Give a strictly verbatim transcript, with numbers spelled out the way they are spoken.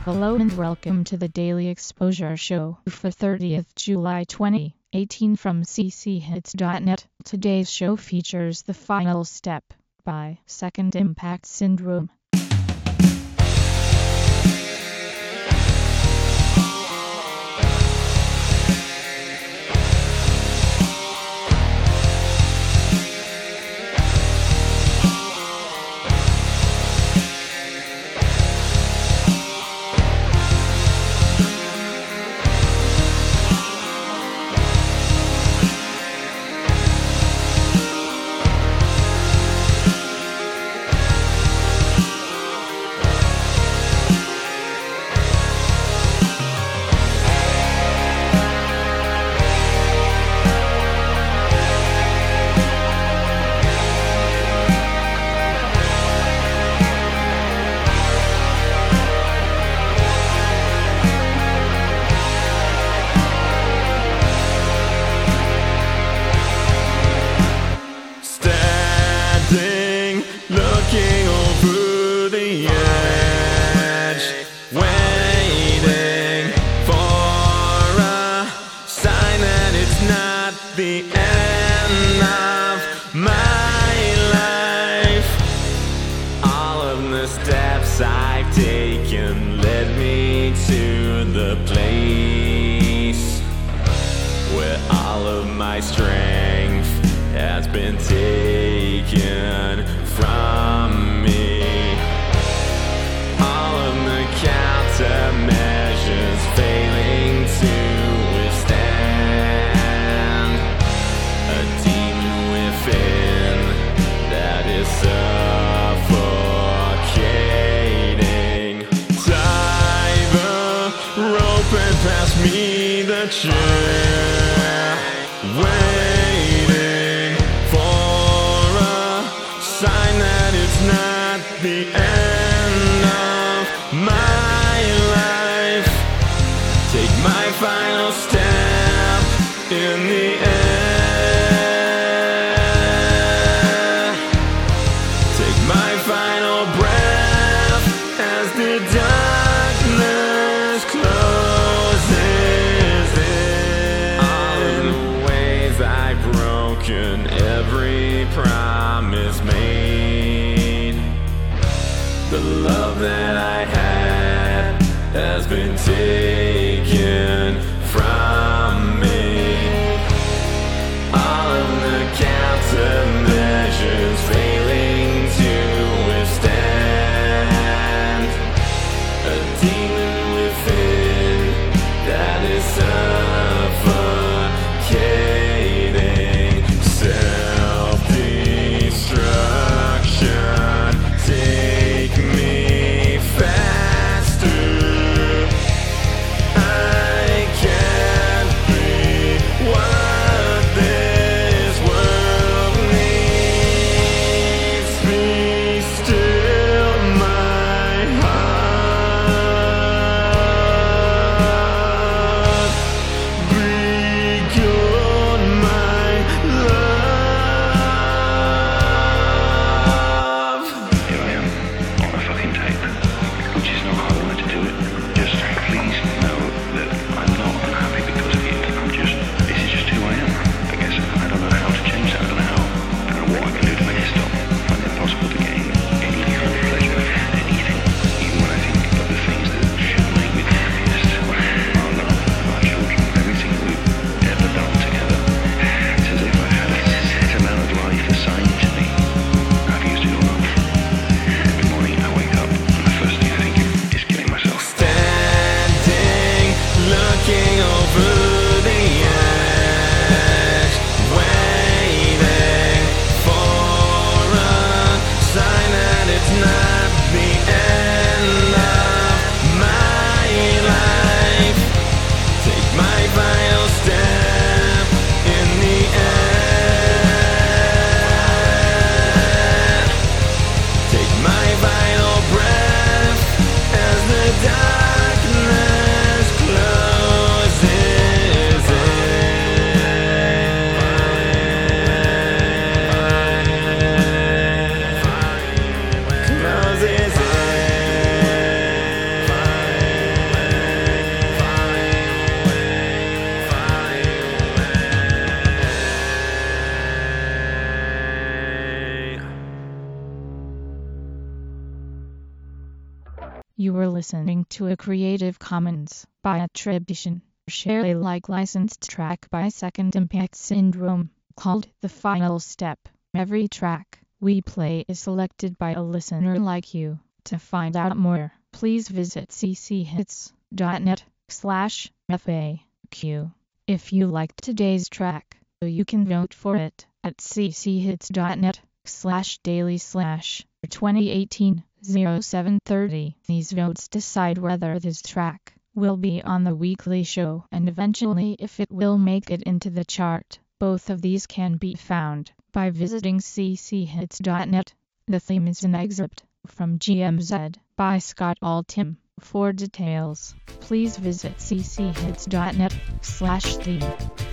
Hello and welcome to the Daily Exposure Show for thirtieth July twenty eighteen from c c hits dot net. Today's show features The Final Step by Second Impact Syndrome. Looking over the edge, waiting for a sign that it's not the end of my life. All of the steps I've taken led me to the place where all of my strength has been taken from me. All of the countermeasures failing to withstand a demon within that is suffocating. Tie the rope and pass me the chair. Waiting for a sign that it's not the end of my life. Take my final step in the air. Take my final breath as the darkness closes in. All of the ways I've broken every promise made. The love that I had has been taken from me. All of the countermeasures failing to withstand a demon within that is suffocating. Self-destruction, take me faster. I can't You were listening to a Creative Commons by attribution, share Alike licensed track by Second Impact Syndrome, called The Final Step. Every track we play is selected by a listener like you. To find out more, please visit cchits.net slash FAQ. If you liked today's track, you can vote for it at cchits.net slash daily slash twenty eighteen oh seven thirty. These votes decide whether this track will be on the weekly show and eventually if it will make it into the chart. Both of these can be found by visiting cchits.net. The theme is an excerpt from G M Z by Scott Altham. For details, please visit cchits.net slash theme.